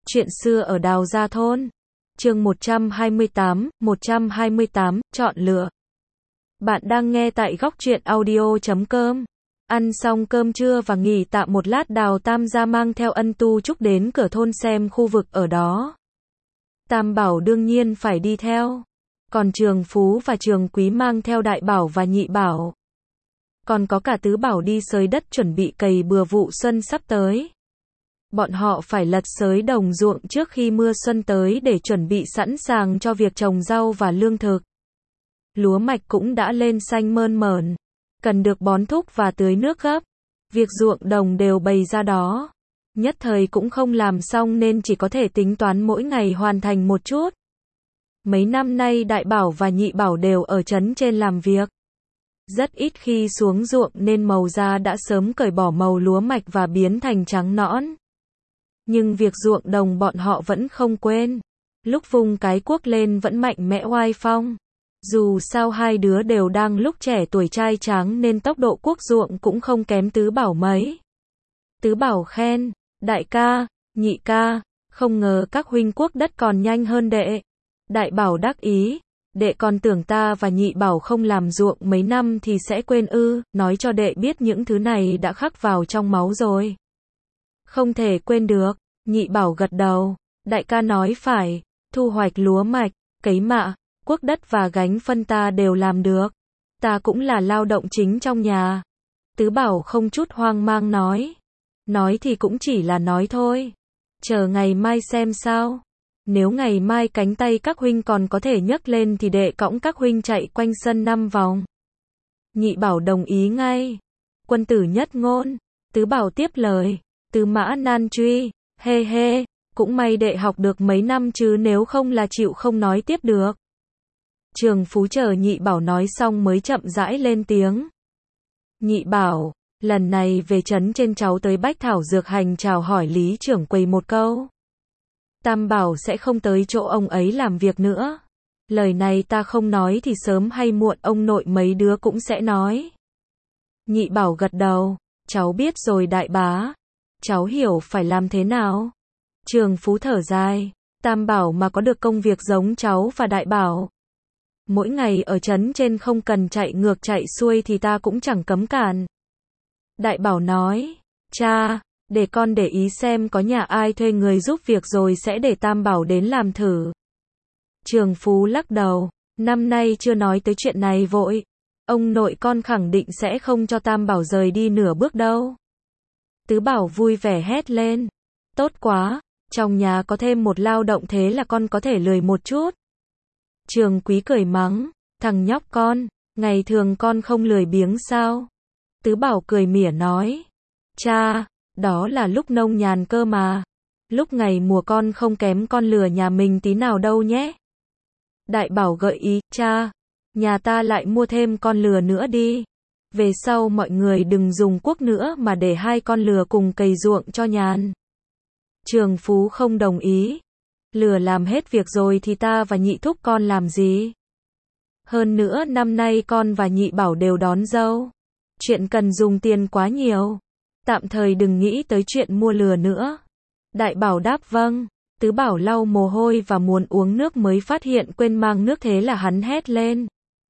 Chuyện xưa ở Đào Gia Thôn. Chương 128, chọn lựa. Bạn đang nghe tại góc truyện audio.com. Ăn xong cơm trưa và nghỉ tạm một lát, Đào Tam gia mang theo Ân Tu Trúc đến cửa thôn xem khu vực ở đó. Tam Bảo đương nhiên phải đi theo. Còn Trường Phú và Trường Quý mang theo Đại Bảo và Nhị Bảo. Còn có cả Tứ Bảo đi xới đất chuẩn bị cày bừa vụ xuân sắp tới. Bọn họ phải lật xới đồng ruộng trước khi mưa xuân tới để chuẩn bị sẵn sàng cho việc trồng rau và lương thực. Lúa mạch cũng đã lên xanh mơn mởn, cần được bón thúc và tưới nước gấp. Việc ruộng đồng đều bày ra đó. Nhất thời cũng không làm xong nên chỉ có thể tính toán mỗi ngày hoàn thành một chút. Mấy năm nay Đại Bảo và Nhị Bảo đều ở trấn trên làm việc. Rất ít khi xuống ruộng nên màu da đã sớm cởi bỏ màu lúa mạch và biến thành trắng nõn. Nhưng việc ruộng đồng bọn họ vẫn không quên. Lúc vung cái cuốc lên vẫn mạnh mẽ oai phong. Dù sao hai đứa đều đang lúc trẻ tuổi trai tráng nên tốc độ cuốc ruộng cũng không kém Tứ Bảo mấy. Tứ Bảo khen, đại ca, nhị ca, không ngờ các huynh cuốc đất còn nhanh hơn đệ. Đại Bảo đắc ý, đệ còn tưởng ta và Nhị Bảo không làm ruộng mấy năm thì sẽ quên ư, nói cho đệ biết những thứ này đã khắc vào trong máu rồi. Không thể quên được. Nhị Bảo gật đầu, đại ca nói phải, thu hoạch lúa mạch, cấy mạ, cuốc đất và gánh phân ta đều làm được. Ta cũng là lao động chính trong nhà. Tứ Bảo không chút hoang mang nói thì cũng chỉ là nói thôi. Chờ ngày mai xem sao. Nếu ngày mai cánh tay các huynh còn có thể nhấc lên thì đệ cõng các huynh chạy quanh sân 5 vòng. Nhị Bảo đồng ý ngay. Quân tử nhất ngôn. Tứ Bảo tiếp lời. Tứ mã nan truy. Hê hê, cũng may đệ học được mấy năm chứ nếu không là chịu không nói tiếp được. Trường Phú chờ Nhị Bảo nói xong mới chậm rãi lên tiếng. Nhị Bảo, lần này về trấn trên cháu tới Bách Thảo Dược Hành chào hỏi Lý trưởng quầy một câu. Tam Bảo sẽ không tới chỗ ông ấy làm việc nữa. Lời này ta không nói thì sớm hay muộn ông nội mấy đứa cũng sẽ nói. Nhị Bảo gật đầu, cháu biết rồi đại bá. Cháu hiểu phải làm thế nào. Trường Phú thở dài. Tam Bảo mà có được công việc giống cháu và Đại Bảo. Mỗi ngày ở trấn trên không cần chạy ngược chạy xuôi thì ta cũng chẳng cấm cản. Đại Bảo nói. Cha, để con để ý xem có nhà ai thuê người giúp việc rồi sẽ để Tam Bảo đến làm thử. Trường Phú lắc đầu. Năm nay chưa nói tới chuyện này vội. Ông nội con khẳng định sẽ không cho Tam Bảo rời đi nửa bước đâu. Tứ Bảo vui vẻ hét lên. Tốt quá, trong nhà có thêm một lao động thế là con có thể lười một chút. Trường Quý cười mắng, thằng nhóc con, ngày thường con không lười biếng sao? Tứ Bảo cười mỉa nói, cha, đó là lúc nông nhàn cơ mà. Lúc ngày mùa con không kém con lừa nhà mình tí nào đâu nhé. Đại Bảo gợi ý, cha, nhà ta lại mua thêm con lừa nữa đi. Về sau mọi người đừng dùng cuốc nữa mà để hai con lừa cùng cày ruộng cho nhàn. Trường Phú không đồng ý. Lừa làm hết việc rồi thì ta và Nhị thúc con làm gì? Hơn nữa năm nay con và Nhị Bảo đều đón dâu. Chuyện cần dùng tiền quá nhiều. Tạm thời đừng nghĩ tới chuyện mua lừa nữa. Đại Bảo đáp vâng. Tứ Bảo lau mồ hôi và muốn uống nước mới phát hiện quên mang nước thế là hắn hét lên.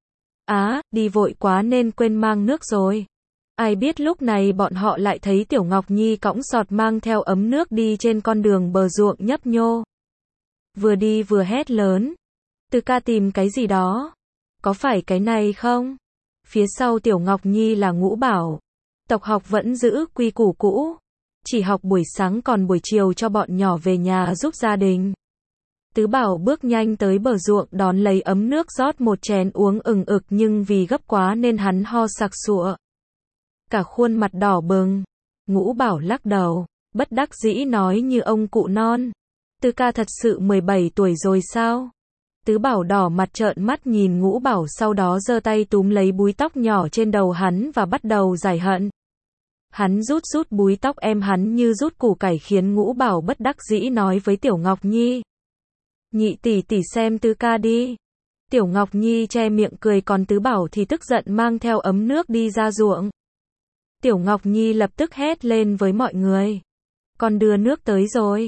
Đi vội quá nên quên mang nước rồi. Ai biết lúc này bọn họ lại thấy Tiểu Ngọc Nhi cõng sọt mang theo ấm nước đi trên con đường bờ ruộng nhấp nhô. Vừa đi vừa hét lớn. Từ ca tìm cái gì đó. Có phải cái này không? Phía sau Tiểu Ngọc Nhi là Ngũ Bảo. Tộc học vẫn giữ quy củ cũ. Chỉ học buổi sáng còn buổi chiều cho bọn nhỏ về nhà giúp gia đình. Tứ Bảo bước nhanh tới bờ ruộng đón lấy ấm nước rót một chén uống ừng ực nhưng vì gấp quá nên hắn ho sặc sụa. Cả khuôn mặt đỏ bừng. Ngũ Bảo lắc đầu, bất đắc dĩ nói như ông cụ non. Tư ca thật sự 17 tuổi rồi sao? Tứ Bảo đỏ mặt trợn mắt nhìn Ngũ Bảo sau đó giơ tay túm lấy búi tóc nhỏ trên đầu hắn và bắt đầu giải hận. Hắn rút búi tóc em hắn như rút củ cải khiến Ngũ Bảo bất đắc dĩ nói với Tiểu Ngọc Nhi. Nhị tỷ tỷ xem Tứ ca đi. Tiểu Ngọc Nhi che miệng cười còn Tứ Bảo thì tức giận mang theo ấm nước đi ra ruộng. Tiểu Ngọc Nhi lập tức hét lên với mọi người. Con đưa nước tới rồi.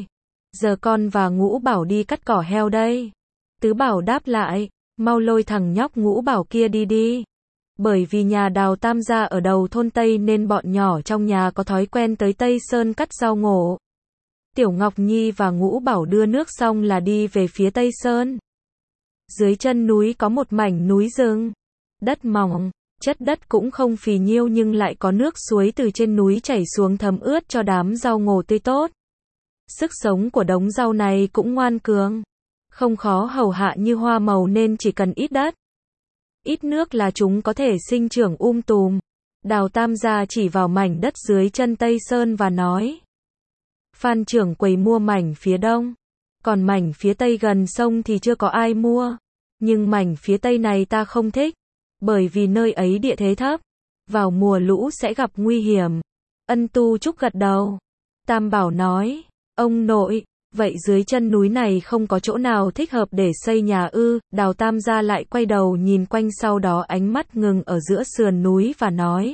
Giờ con và Ngũ Bảo đi cắt cỏ heo đây. Tứ Bảo đáp lại, mau lôi thằng nhóc Ngũ Bảo kia đi đi. Bởi vì nhà Đào Tam gia ở đầu thôn Tây nên bọn nhỏ trong nhà có thói quen tới Tây Sơn cắt rau ngổ. Tiểu Ngọc Nhi và Ngũ Bảo đưa nước xong là đi về phía Tây Sơn. Dưới chân núi có một mảnh núi rừng. Đất mỏng, chất đất cũng không phì nhiêu nhưng lại có nước suối từ trên núi chảy xuống thấm ướt cho đám rau ngổ tươi tốt. Sức sống của đống rau này cũng ngoan cường. Không khó hầu hạ như hoa màu nên chỉ cần ít đất, ít nước là chúng có thể sinh trưởng tùm. Đào Tam gia chỉ vào mảnh đất dưới chân Tây Sơn và nói. Phan trưởng quầy mua mảnh phía đông. Còn mảnh phía tây gần sông thì chưa có ai mua. Nhưng mảnh phía tây này ta không thích. Bởi vì nơi ấy địa thế thấp. Vào mùa lũ sẽ gặp nguy hiểm. Ân Tu Trúc gật đầu. Tam Bảo nói. Ông nội, vậy dưới chân núi này không có chỗ nào thích hợp để xây nhà ư? Đào Tam gia lại quay đầu nhìn quanh, sau đó ánh mắt ngừng ở giữa sườn núi và nói.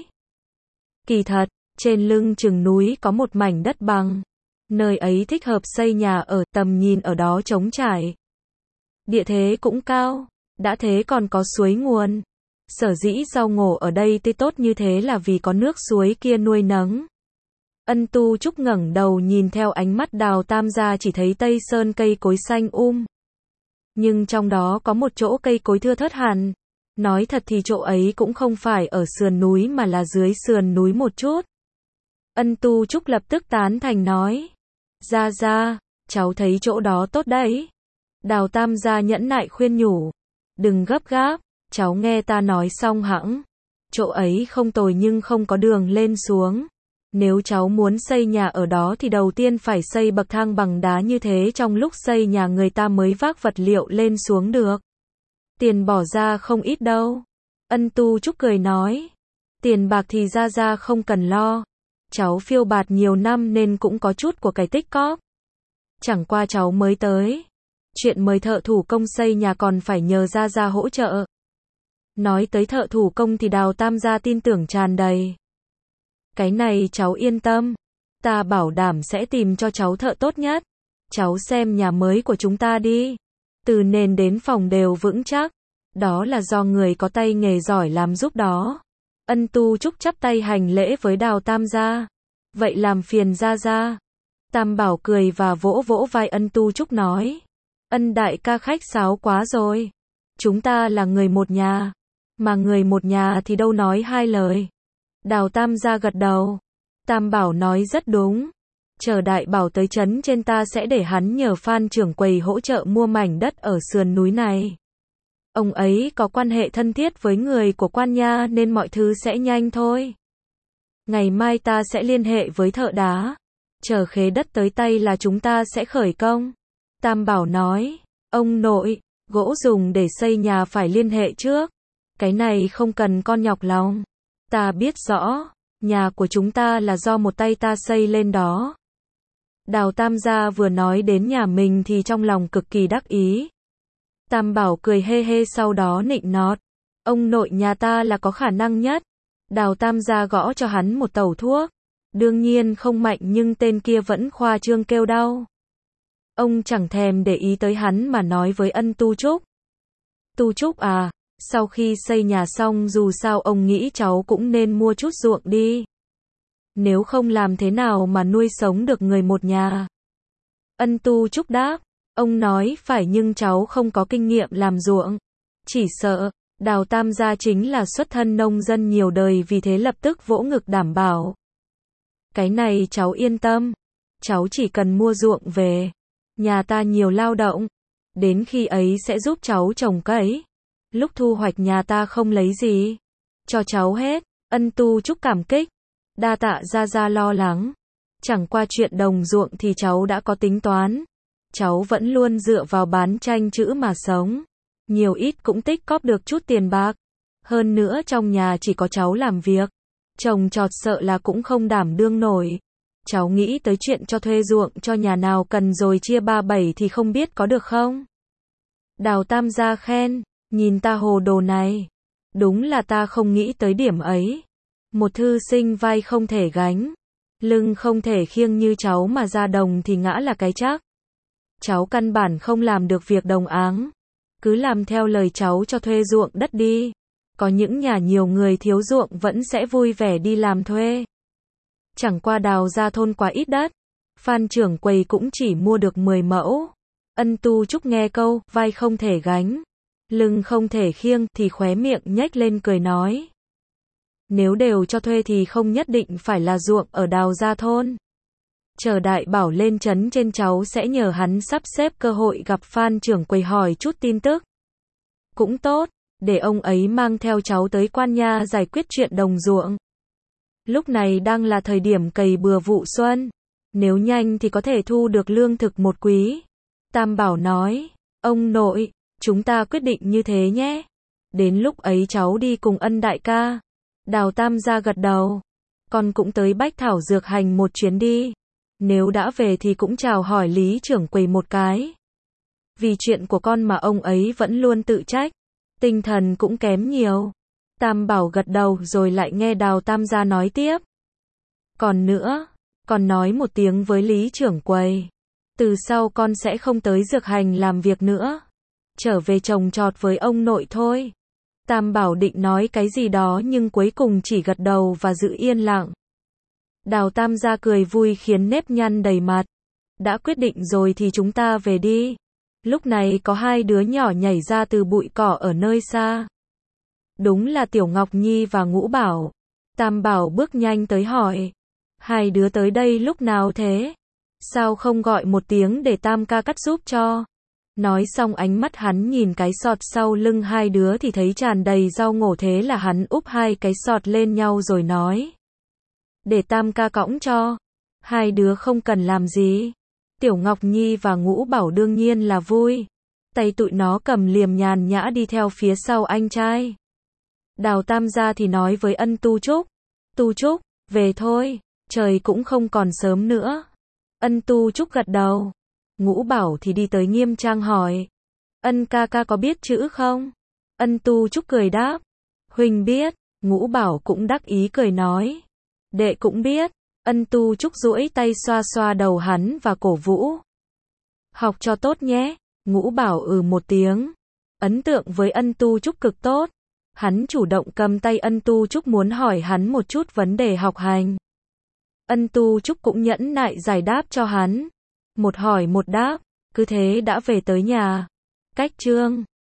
Kỳ thật, trên lưng chừng núi có một mảnh đất bằng. Nơi ấy thích hợp xây nhà ở, tầm nhìn ở đó trống trải. Địa thế cũng cao, đã thế còn có suối nguồn. Sở dĩ rau ngổ ở đây tươi tốt như thế là vì có nước suối kia nuôi nấng. Ân Tu Trúc ngẩng đầu nhìn theo ánh mắt Đào Tam gia, chỉ thấy Tây Sơn cây cối xanh nhưng trong đó có một chỗ cây cối thưa thớt hẳn. Nói thật thì chỗ ấy cũng không phải ở sườn núi mà là dưới sườn núi một chút. Ân Tu Trúc lập tức tán thành nói. Gia, cháu thấy chỗ đó tốt đấy. Đào Tam gia nhẫn nại khuyên nhủ. Đừng gấp gáp, cháu nghe ta nói xong hẵng. Chỗ ấy không tồi nhưng không có đường lên xuống. Nếu cháu muốn xây nhà ở đó thì đầu tiên phải xây bậc thang bằng đá, như thế trong lúc xây nhà người ta mới vác vật liệu lên xuống được. Tiền bỏ ra không ít đâu. Ân Tu Trúc cười nói. Tiền bạc thì gia không cần lo. Cháu phiêu bạt nhiều năm nên cũng có chút của cải tích cóp. Chẳng qua cháu mới tới. Chuyện mời thợ thủ công xây nhà còn phải nhờ gia hỗ trợ. Nói tới thợ thủ công thì Đào Tam gia tin tưởng tràn đầy. Cái này cháu yên tâm. Ta bảo đảm sẽ tìm cho cháu thợ tốt nhất. Cháu xem nhà mới của chúng ta đi. Từ nền đến phòng đều vững chắc. Đó là do người có tay nghề giỏi làm giúp đó. Ân Tu Trúc chắp tay hành lễ với Đào Tam gia. Vậy làm phiền gia. Tam Bảo cười và vỗ vỗ vai Ân Tu Trúc nói. Ân đại ca khách sáo quá rồi. Chúng ta là người một nhà. Mà người một nhà thì đâu nói hai lời. Đào Tam gia gật đầu. Tam Bảo nói rất đúng. Chờ Đại Bảo tới trấn trên ta sẽ để hắn nhờ Phan trưởng quầy hỗ trợ mua mảnh đất ở sườn núi này. Ông ấy có quan hệ thân thiết với người của quan nha nên mọi thứ sẽ nhanh thôi. Ngày mai ta sẽ liên hệ với thợ đá. Chờ khế đất tới tay là chúng ta sẽ khởi công. Tam Bảo nói. Ông nội, gỗ dùng để xây nhà phải liên hệ trước. Cái này không cần con nhọc lòng. Ta biết rõ, nhà của chúng ta là do một tay ta xây lên đó. Đào Tam gia vừa nói đến nhà mình thì trong lòng cực kỳ đắc ý. Tam Bảo cười hê hê sau đó nịnh nọt. Ông nội nhà ta là có khả năng nhất. Đào Tam gia gõ cho hắn một tẩu thuốc. Đương nhiên không mạnh nhưng tên kia vẫn khoa trương kêu đau. Ông chẳng thèm để ý tới hắn mà nói với Ân Tu Trúc. Tu Trúc à, sau khi xây nhà xong dù sao ông nghĩ cháu cũng nên mua chút ruộng đi. Nếu không làm thế nào mà nuôi sống được người một nhà. Ân Tu Trúc đáp. Ông nói phải nhưng cháu không có kinh nghiệm làm ruộng. Chỉ sợ, Đào Tam gia chính là xuất thân nông dân nhiều đời vì thế lập tức vỗ ngực đảm bảo. Cái này cháu yên tâm. Cháu chỉ cần mua ruộng về. Nhà ta nhiều lao động. Đến khi ấy sẽ giúp cháu trồng cấy. Lúc thu hoạch nhà ta không lấy gì. Cho cháu hết. Ân Tu Trúc cảm kích. Đa tạ gia lo lắng. Chẳng qua chuyện đồng ruộng thì cháu đã có tính toán. Cháu vẫn luôn dựa vào bán tranh chữ mà sống. Nhiều ít cũng tích cóp được chút tiền bạc. Hơn nữa trong nhà chỉ có cháu làm việc. Trồng trọt sợ là cũng không đảm đương nổi. Cháu nghĩ tới chuyện cho thuê ruộng cho nhà nào cần rồi chia 3/7 thì không biết có được không? Đào Tam gia khen. Nhìn ta hồ đồ này. Đúng là ta không nghĩ tới điểm ấy. Một thư sinh vai không thể gánh. Lưng không thể khiêng như cháu mà ra đồng thì ngã là cái chắc. cháu căn bản không làm được việc đồng áng. Cứ làm theo lời cháu cho thuê ruộng đất đi. Có những nhà nhiều người thiếu ruộng vẫn sẽ vui vẻ đi làm thuê. Chẳng qua Đào Gia thôn quá ít đất. Phan trưởng quầy cũng chỉ mua được 10 mẫu. Ân Tu Trúc nghe câu, vai không thể gánh, lưng không thể khiêng, thì khóe miệng nhếch lên cười nói. Nếu đều cho thuê thì không nhất định phải là ruộng ở Đào Gia thôn. Chờ Đại Bảo lên trấn trên cháu sẽ nhờ hắn sắp xếp cơ hội gặp Phan trưởng quầy hỏi chút tin tức. Cũng tốt, để ông ấy mang theo cháu tới Quan Nha giải quyết chuyện đồng ruộng. Lúc này đang là thời điểm cày bừa vụ xuân. Nếu nhanh thì có thể thu được lương thực một quý. Tam Bảo nói, ông nội, chúng ta quyết định như thế nhé. Đến lúc ấy cháu đi cùng Ân đại ca. Đào Tam gia gật đầu. Con cũng tới Bách Thảo Dược Hành một chuyến đi. Nếu đã về thì cũng chào hỏi Lý trưởng quầy một cái. Vì chuyện của con mà ông ấy vẫn luôn tự trách. Tinh thần cũng kém nhiều. Tam Bảo gật đầu rồi lại nghe Đào Tam gia nói tiếp. Còn nữa, con nói một tiếng với Lý trưởng quầy. Từ sau con sẽ không tới Dược Hành làm việc nữa. Trở về trồng trọt với ông nội thôi. Tam Bảo định nói cái gì đó nhưng cuối cùng chỉ gật đầu và giữ yên lặng. Đào Tam gia cười vui khiến nếp nhăn đầy mặt. Đã quyết định rồi thì chúng ta về đi. Lúc này có hai đứa nhỏ nhảy ra từ bụi cỏ ở nơi xa. Đúng là Tiểu Ngọc Nhi và Ngũ Bảo. Tam Bảo bước nhanh tới hỏi. Hai đứa tới đây lúc nào thế? Sao không gọi một tiếng để Tam ca cắt giúp cho? Nói xong ánh mắt hắn nhìn cái sọt sau lưng hai đứa thì thấy tràn đầy rau ngổ, thế là hắn úp hai cái sọt lên nhau rồi nói. Để Tam ca cõng cho. Hai đứa không cần làm gì. Tiểu Ngọc Nhi và Ngũ Bảo đương nhiên là vui. Tay tụi nó cầm liềm nhàn nhã đi theo phía sau anh trai. Đào Tam gia thì nói với Ân Tu Trúc. Tu Trúc, về thôi, trời cũng không còn sớm nữa. Ân Tu Trúc gật đầu. Ngũ Bảo thì đi tới nghiêm trang hỏi. Ân ca ca có biết chữ không? Ân Tu Trúc cười đáp. Huynh biết. Ngũ Bảo cũng đắc ý cười nói. Đệ cũng biết. Ân Tu Trúc duỗi tay xoa xoa đầu hắn và cổ vũ. Học cho tốt nhé. Ngũ Bảo một tiếng. Ấn tượng với Ân Tu Trúc cực tốt. Hắn chủ động cầm tay Ân Tu Trúc muốn hỏi hắn một chút vấn đề học hành. Ân Tu Trúc cũng nhẫn nại giải đáp cho hắn. Một hỏi một đáp, cứ thế đã về tới nhà. Cách chương